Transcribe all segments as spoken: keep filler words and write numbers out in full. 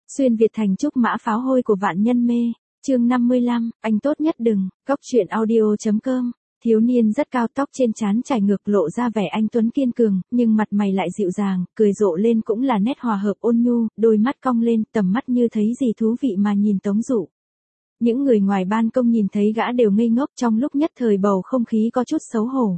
Xuyên Việt thành trúc mã pháo hôi của vạn nhân mê. Chương năm mươi lăm, anh tốt nhất đừng. Cóc truyện audio.com. Thiếu niên rất cao, tóc trên trán trải ngược lộ ra vẻ anh tuấn kiên cường, nhưng mặt mày lại dịu dàng, cười rộ lên cũng là nét hòa hợp ôn nhu, đôi mắt cong lên, tầm mắt như thấy gì thú vị mà nhìn Tống Dụ. Những người ngoài ban công nhìn thấy gã đều ngây ngốc, trong lúc nhất thời bầu không khí có chút xấu hổ.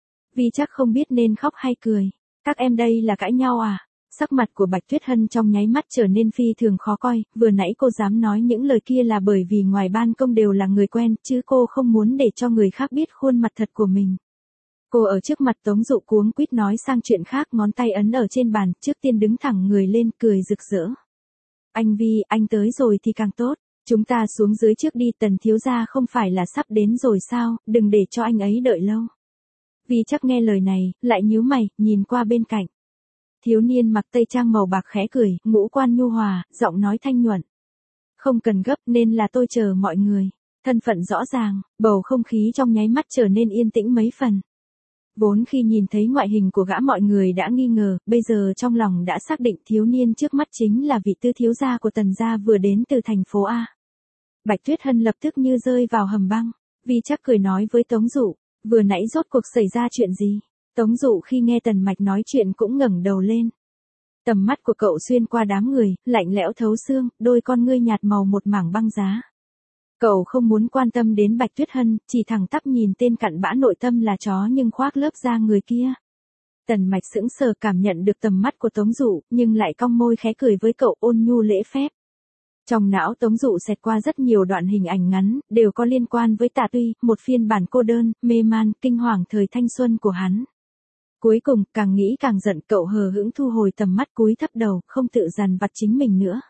Vì chắc không biết nên khóc hay cười. Các em đây là cãi nhau à? Sắc mặt của Bạch Tuyết Hân trong nháy mắt trở nên phi thường khó coi, vừa nãy cô dám nói những lời kia là bởi vì ngoài ban công đều là người quen, chứ cô không muốn để cho người khác biết khuôn mặt thật của mình. Cô ở trước mặt Tống Dụ cuống quýt nói sang chuyện khác, ngón tay ấn ở trên bàn, trước tiên đứng thẳng người lên, cười rực rỡ. Anh Vi, anh tới rồi thì càng tốt, chúng ta xuống dưới trước đi, Tần thiếu gia không phải là sắp đến rồi sao, đừng để cho anh ấy đợi lâu. Vi chắc nghe lời này, lại nhíu mày, nhìn qua bên cạnh. Thiếu niên mặc tây trang màu bạc khẽ cười, ngũ quan nhu hòa, giọng nói thanh nhuận. Không cần gấp, nên là tôi chờ mọi người. Thân phận rõ ràng, bầu không khí trong nháy mắt trở nên yên tĩnh mấy phần. Vốn khi nhìn thấy ngoại hình của gã mọi người đã nghi ngờ, bây giờ trong lòng đã xác định thiếu niên trước mắt chính là vị tư thiếu gia của Tần gia vừa đến từ thành phố A. Bạch Tuyết Hân lập tức như rơi vào hầm băng. Vi chắc cười nói với Tống Dụ, vừa nãy rốt cuộc xảy ra chuyện gì? Tống Dụ khi nghe Tần Mạch nói chuyện cũng ngẩng đầu lên. Tầm mắt của cậu xuyên qua đám người, lạnh lẽo thấu xương, đôi con ngươi nhạt màu một mảng băng giá. Cậu không muốn quan tâm đến Bạch Tuyết Hân, chỉ thẳng tắp nhìn tên cặn bã nội tâm là chó nhưng khoác lớp da người kia. Tần Mạch sững sờ cảm nhận được tầm mắt của Tống Dụ, nhưng lại cong môi khẽ cười với cậu ôn nhu lễ phép. Trong não Tống Dụ xẹt qua rất nhiều đoạn hình ảnh ngắn, đều có liên quan với Tạ Tuy, một phiên bản cô đơn, mê man, kinh hoàng thời thanh xuân của hắn. Cuối cùng, càng nghĩ càng giận, cậu hờ hững thu hồi tầm mắt, cúi thấp đầu, không tự dằn vặt chính mình nữa.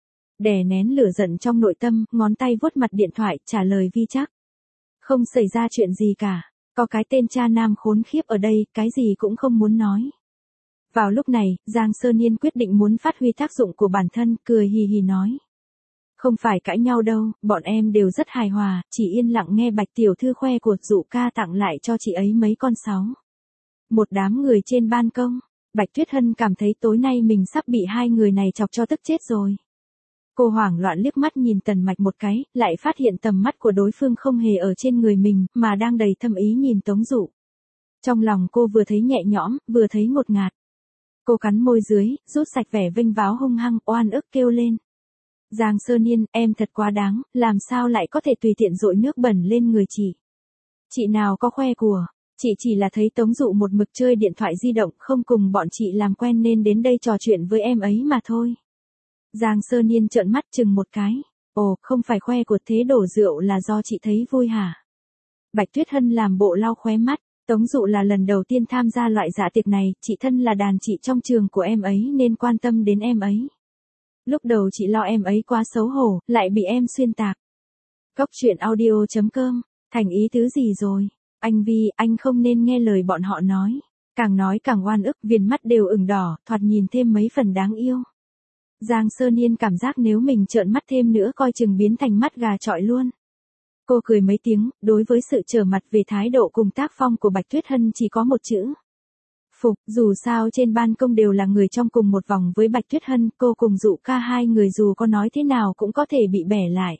Đè nén lửa giận trong nội tâm, ngón tay vuốt mặt điện thoại, trả lời Vi chắc. Không xảy ra chuyện gì cả, có cái tên cha nam khốn khiếp ở đây, cái gì cũng không muốn nói. Vào lúc này, Giang Sơn Nhiên quyết định muốn phát huy tác dụng của bản thân, cười hì hì nói. Không phải cãi nhau đâu, bọn em đều rất hài hòa, chỉ yên lặng nghe Bạch tiểu thư khoe của Dụ ca tặng lại cho chị ấy mấy con sáo. Một đám người trên ban công, Bạch Tuyết Hân cảm thấy tối nay mình sắp bị hai người này chọc cho tức chết rồi. Cô hoảng loạn liếc mắt nhìn Tần Mạch một cái, lại phát hiện tầm mắt của đối phương không hề ở trên người mình, mà đang đầy thâm ý nhìn Tống Dụ. Trong lòng cô vừa thấy nhẹ nhõm, vừa thấy ngột ngạt. Cô cắn môi dưới, rút sạch vẻ vênh váo hung hăng, oan ức kêu lên. Giang Sơn Nhiên, em thật quá đáng, làm sao lại có thể tùy tiện dội nước bẩn lên người chị. Chị nào có khoe của. Chị chỉ là thấy Tống Dụ một mực chơi điện thoại di động, không cùng bọn chị làm quen nên đến đây trò chuyện với em ấy mà thôi. Giang Sơn Nhiên trợn mắt chừng một cái. Ồ, không phải khoe của, thế đổ rượu là do chị thấy vui hả? Bạch Tuyết Hân làm bộ lau khóe mắt. Tống Dụ là lần đầu tiên tham gia loại dạ tiệc này, chị thân là đàn chị trong trường của em ấy nên quan tâm đến em ấy. Lúc đầu chị lo em ấy quá xấu hổ, lại bị em xuyên tạc. Cóc truyện audio.com, thành ý tứ gì rồi? Anh Vi, anh không nên nghe lời bọn họ nói. Càng nói càng oan ức, viền mắt đều ửng đỏ, thoạt nhìn thêm mấy phần đáng yêu. Giang Sơn Nhiên cảm giác nếu mình trợn mắt thêm nữa coi chừng biến thành mắt gà chọi luôn. Cô cười mấy tiếng, đối với sự trở mặt về thái độ cùng tác phong của Bạch Tuyết Hân chỉ có một chữ. Phục, dù sao trên ban công đều là người trong cùng một vòng với Bạch Tuyết Hân, cô cùng Dụ ca hai người dù có nói thế nào cũng có thể bị bẻ lại.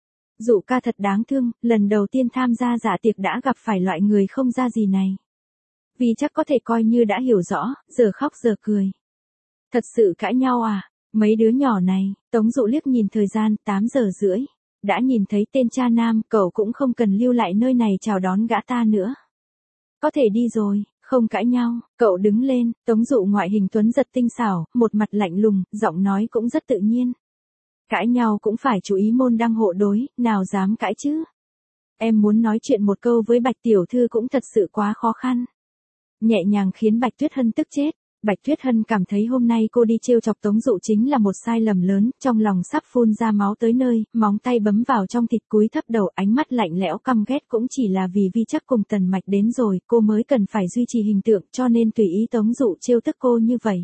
Dụ ca thật đáng thương, lần đầu tiên tham gia dạ tiệc đã gặp phải loại người không ra gì này. Vì chắc có thể coi như đã hiểu rõ, giờ khóc giờ cười. Thật sự cãi nhau à, mấy đứa nhỏ này, Tống Dụ liếc nhìn thời gian, tám giờ rưỡi. Đã nhìn thấy tên cha nam, cậu cũng không cần lưu lại nơi này chào đón gã ta nữa. Có thể đi rồi, không cãi nhau, cậu đứng lên, Tống Dụ ngoại hình tuấn giật tinh xảo, một mặt lạnh lùng, giọng nói cũng rất tự nhiên. Cãi nhau cũng phải chú ý môn đăng hộ đối, nào dám cãi chứ. Em muốn nói chuyện một câu với Bạch tiểu thư cũng thật sự quá khó khăn. Nhẹ nhàng khiến Bạch Tuyết Hân tức chết. Bạch Tuyết Hân cảm thấy hôm nay cô đi trêu chọc Tống Dụ chính là một sai lầm lớn, trong lòng sắp phun ra máu tới nơi, móng tay bấm vào trong thịt, cúi thấp đầu, ánh mắt lạnh lẽo căm ghét, cũng chỉ là vì Vi chắc cùng Tần Mạch đến rồi, cô mới cần phải duy trì hình tượng, cho nên tùy ý Tống Dụ trêu tức cô như vậy.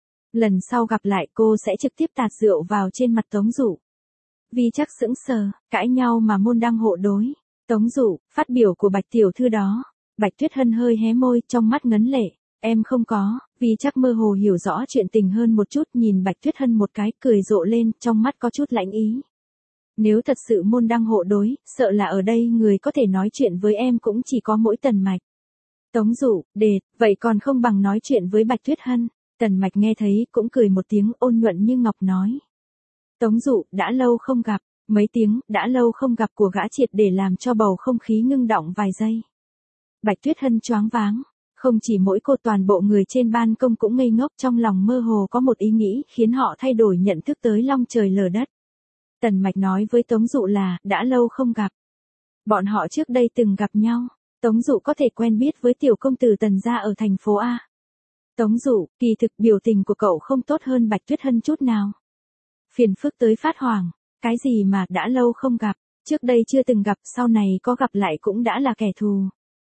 Lần sau gặp lại cô sẽ trực tiếp tạt rượu vào trên mặt Tống Dụ. Vi chắc sững sờ, cãi nhau mà môn đăng hộ đối. Tống Dụ, phát biểu của Bạch tiểu thư đó. Bạch Tuyết Hân hơi hé môi, trong mắt ngấn lệ. Em không có, vì chắc mơ hồ hiểu rõ chuyện tình hơn một chút, nhìn Bạch Tuyết Hân một cái, cười rộ lên, trong mắt có chút lãnh ý. Nếu thật sự môn đăng hộ đối, sợ là ở đây người có thể nói chuyện với em cũng chỉ có mỗi Tần Mạch. Tống Dụ, đệt, vậy còn không bằng nói chuyện với Bạch Tuyết Hân. Tần Mạch nghe thấy, cũng cười một tiếng, ôn nhuận như ngọc nói. Tống Dụ, đã lâu không gặp, mấy tiếng, đã lâu không gặp của gã triệt để làm cho bầu không khí ngưng đọng vài giây. Bạch Tuyết Hân choáng váng, không chỉ mỗi cô, toàn bộ người trên ban công cũng ngây ngốc, trong lòng mơ hồ có một ý nghĩ khiến họ thay đổi nhận thức tới long trời lở đất. Tần Mạch nói với Tống Dụ là, đã lâu không gặp. Bọn họ trước đây từng gặp nhau, Tống Dụ có thể quen biết với tiểu công tử Tần gia ở thành phố A. Tống Dụ, kỳ thực biểu tình của cậu không tốt hơn Bạch Tuyết Hân chút nào. Phiền phức tới phát hoảng, cái gì mà đã lâu không gặp, trước đây chưa từng gặp, sau này có gặp lại cũng đã là kẻ thù.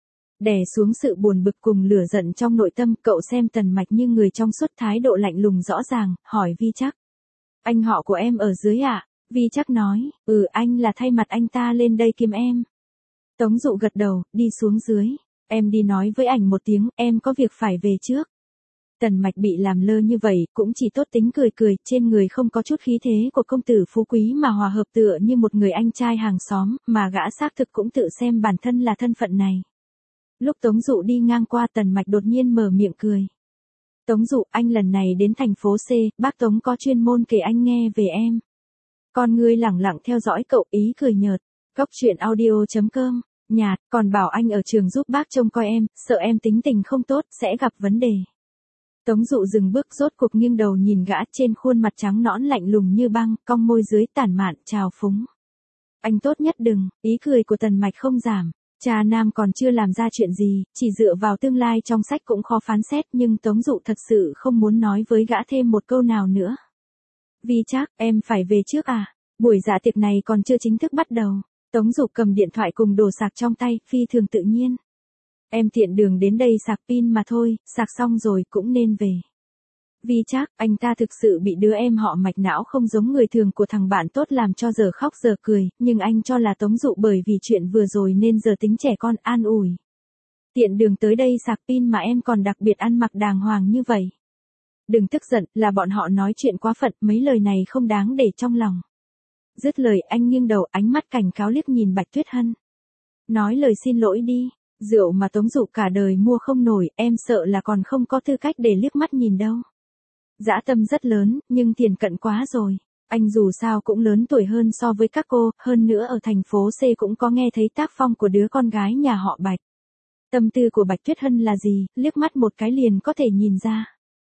Đè xuống sự buồn bực cùng lửa giận trong nội tâm, cậu xem Tần Mạch như người trong suốt, thái độ lạnh lùng rõ ràng, hỏi Vi Chắc. Anh họ của em ở dưới ạ? À? Vi Chắc nói, ừ, anh là thay mặt anh ta lên đây kiếm em. Tống Dụ gật đầu, đi xuống dưới. Em đi nói với ảnh một tiếng, em có việc phải về trước. Tần Mạch bị làm lơ như vậy, cũng chỉ tốt tính cười cười, trên người không có chút khí thế của công tử phú quý mà hòa hợp tựa như một người anh trai hàng xóm, mà gã xác thực cũng tự xem bản thân là thân phận này. Lúc Tống Dụ đi ngang qua, Tần Mạch đột nhiên mở miệng cười. Tống Dụ, anh lần này đến thành phố C, bác Tống có chuyên môn kể anh nghe về em. Con ngươi lẳng lặng theo dõi cậu, ý cười nhợt. Góc truyện audio chấm com, nhạt, còn bảo anh ở trường giúp bác trông coi em, sợ em tính tình không tốt, sẽ gặp vấn đề. Tống Dụ dừng bước, rốt cuộc nghiêng đầu nhìn gã, trên khuôn mặt trắng nõn lạnh lùng như băng, cong môi dưới tản mạn, trào phúng. Anh tốt nhất đừng, ý cười của Tần Mạch không giảm. Cha nam còn chưa làm ra chuyện gì, chỉ dựa vào tương lai trong sách cũng khó phán xét, nhưng Tống Dụ thật sự không muốn nói với gã thêm một câu nào nữa. Vi Chắc, em phải về trước à? Buổi dạ tiệc này còn chưa chính thức bắt đầu. Tống Dụ cầm điện thoại cùng đồ sạc trong tay, phi thường tự nhiên. Em tiện đường đến đây sạc pin mà thôi, sạc xong rồi cũng nên về. Vi Chắc, anh ta thực sự bị đứa em họ Mạch não không giống người thường của thằng bạn tốt làm cho giờ khóc giờ cười, nhưng anh cho là Tống Dụ bởi vì chuyện vừa rồi nên giờ tính trẻ con, an ủi. Tiện đường tới đây sạc pin mà em còn đặc biệt ăn mặc đàng hoàng như vậy. Đừng tức giận, là bọn họ nói chuyện quá phận, mấy lời này không đáng để trong lòng. Dứt lời, anh nghiêng đầu, ánh mắt cảnh cáo liếc nhìn Bạch Tuyết Hân. Nói lời xin lỗi đi, rượu mà Tống Dụ cả đời mua không nổi, em sợ là còn không có tư cách để liếc mắt nhìn đâu. Dã tâm rất lớn, nhưng tiền cận quá rồi. Anh dù sao cũng lớn tuổi hơn so với các cô, hơn nữa ở thành phố C cũng có nghe thấy tác phong của đứa con gái nhà họ Bạch. Tâm tư của Bạch Tuyết Hân là gì, liếc mắt một cái liền có thể nhìn ra.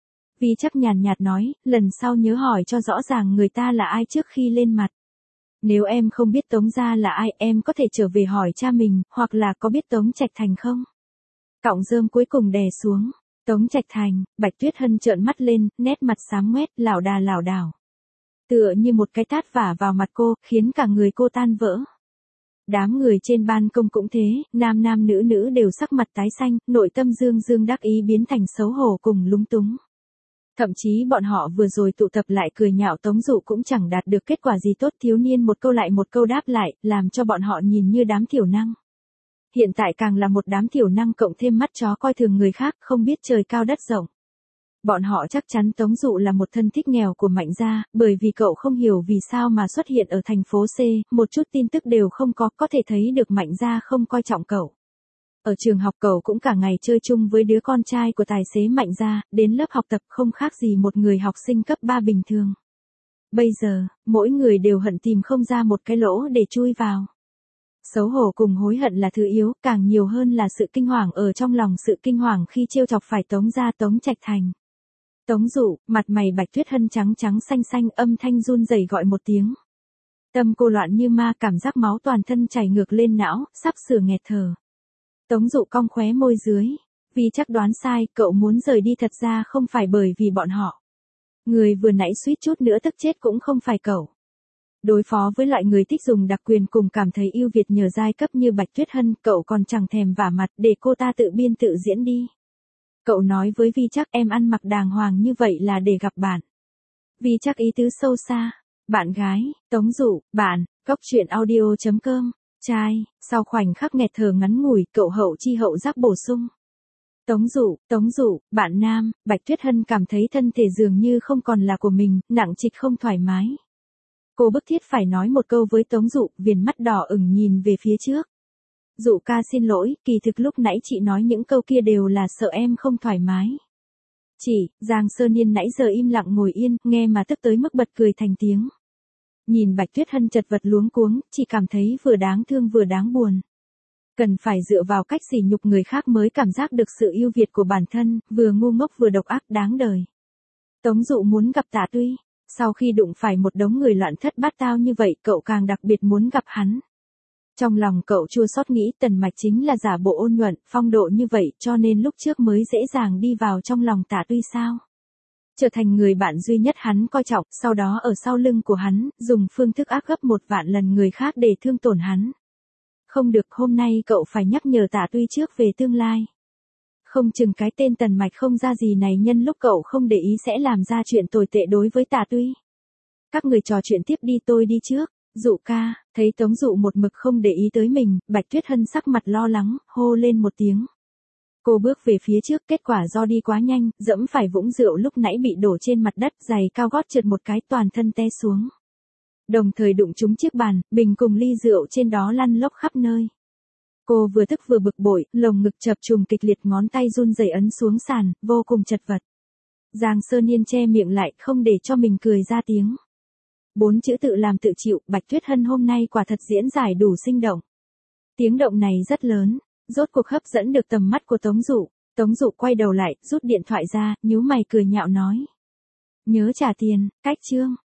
Vi Chắc nhàn nhạt nói, lần sau nhớ hỏi cho rõ ràng người ta là ai trước khi lên mặt. Nếu em không biết Tống gia là ai, em có thể trở về hỏi cha mình, hoặc là có biết Tống Trạch Thành không? Cọng rơm cuối cùng đè xuống. Tống Trạch Thành, Bạch Tuyết Hân trợn mắt lên, nét mặt xám ngoét, lảo đà lảo đảo. Tựa như một cái tát vả vào mặt cô, khiến cả người cô tan vỡ. Đám người trên ban công cũng thế, nam nam nữ nữ đều sắc mặt tái xanh, nội tâm dương dương đắc ý biến thành xấu hổ cùng lúng túng. Thậm chí bọn họ vừa rồi tụ tập lại cười nhạo Tống Dụ cũng chẳng đạt được kết quả gì tốt, thiếu niên một câu lại một câu đáp lại, làm cho bọn họ nhìn như đám thiểu năng. Hiện tại càng là một đám thiểu năng cộng thêm mắt chó coi thường người khác, không biết trời cao đất rộng. Bọn họ chắc chắn Tống Dụ là một thân thích nghèo của Mạnh gia, bởi vì cậu không hiểu vì sao mà xuất hiện ở thành phố C, một chút tin tức đều không có, có thể thấy được Mạnh gia không coi trọng cậu. Ở trường học cậu cũng cả ngày chơi chung với đứa con trai của tài xế Mạnh gia, đến lớp học tập không khác gì một người học sinh cấp ba bình thường. Bây giờ, mỗi người đều hận tìm không ra một cái lỗ để chui vào. Xấu hổ cùng hối hận là thứ yếu, càng nhiều hơn là sự kinh hoàng ở trong lòng, sự kinh hoàng khi trêu chọc phải Tống gia Tống Trạch Thành. Tống Dụ, mặt mày Bạch Tuyết Hân trắng trắng xanh xanh, âm thanh run rẩy gọi một tiếng. Tâm cô loạn như ma, cảm giác máu toàn thân chảy ngược lên não, sắp sửa nghẹt thở. Tống Dụ cong khóe môi dưới. Vì chắc đoán sai, cậu muốn rời đi thật ra không phải bởi vì bọn họ. Người vừa nãy suýt chút nữa tức chết cũng không phải cậu. Đối phó với loại người thích dùng đặc quyền cùng cảm thấy ưu việt nhờ giai cấp như Bạch Tuyết Hân, cậu còn chẳng thèm vả mặt để cô ta tự biên tự diễn đi. Cậu nói với Vi Chắc em ăn mặc đàng hoàng như vậy là để gặp bạn. Vi Chắc ý tứ sâu xa. Bạn gái, Tống Dụ, bạn, góc truyện audio chấm com, trai, sau khoảnh khắc nghẹt thở ngắn ngủi, cậu hậu chi hậu giác bổ sung. Tống Dụ, Tống Dụ, bạn nam. Bạch Tuyết Hân cảm thấy thân thể dường như không còn là của mình, nặng trịch không thoải mái. Cô bức thiết phải nói một câu với Tống Dụ, viền mắt đỏ ửng nhìn về phía trước. Dụ ca xin lỗi, kỳ thực lúc nãy chị nói những câu kia đều là sợ em không thoải mái. Chị, Giang Sơ Niên nãy giờ im lặng ngồi yên, nghe mà tức tới mức bật cười thành tiếng. Nhìn Bạch Tuyết Hân chật vật luống cuống, chị cảm thấy vừa đáng thương vừa đáng buồn. Cần phải dựa vào cách sỉ nhục người khác mới cảm giác được sự ưu việt của bản thân, vừa ngu ngốc vừa độc ác đáng đời. Tống Dụ muốn gặp Tạ Tuy, sau khi đụng phải một đống người loạn thất bát tao như vậy cậu càng đặc biệt muốn gặp hắn. Trong lòng cậu chua xót nghĩ Tần Mạch chính là giả bộ ôn nhuận, phong độ như vậy cho nên lúc trước mới dễ dàng đi vào trong lòng Tạ Tuy sao. Trở thành người bạn duy nhất hắn coi trọng, sau đó ở sau lưng của hắn, dùng phương thức ác gấp một vạn lần người khác để thương tổn hắn. Không được, hôm nay cậu phải nhắc nhở Tạ Tuy trước về tương lai. Không chừng cái tên Tần Mạch không ra gì này nhân lúc cậu không để ý sẽ làm ra chuyện tồi tệ đối với Tạ Tuy. Các người trò chuyện tiếp đi, tôi đi trước. Dụ ca, thấy Tống Dụ một mực không để ý tới mình, Bạch Tuyết Hân sắc mặt lo lắng, hô lên một tiếng. Cô bước về phía trước, kết quả do đi quá nhanh, dẫm phải vũng rượu lúc nãy bị đổ trên mặt đất, giày cao gót trượt một cái toàn thân té xuống. Đồng thời đụng trúng chiếc bàn, bình cùng ly rượu trên đó lăn lóc khắp nơi. Cô vừa tức vừa bực bội, lồng ngực chập trùng kịch liệt, ngón tay run rẩy ấn xuống sàn, vô cùng chật vật. Giang Sơ Niên che miệng lại, không để cho mình cười ra tiếng. Bốn chữ tự làm tự chịu, Bạch Tuyết Hân hôm nay quả thật diễn giải đủ sinh động. Tiếng động này rất lớn, rốt cuộc hấp dẫn được tầm mắt của Tống Dụ. Tống Dụ quay đầu lại, rút điện thoại ra, nhíu mày cười nhạo nói. Nhớ trả tiền, cách chương.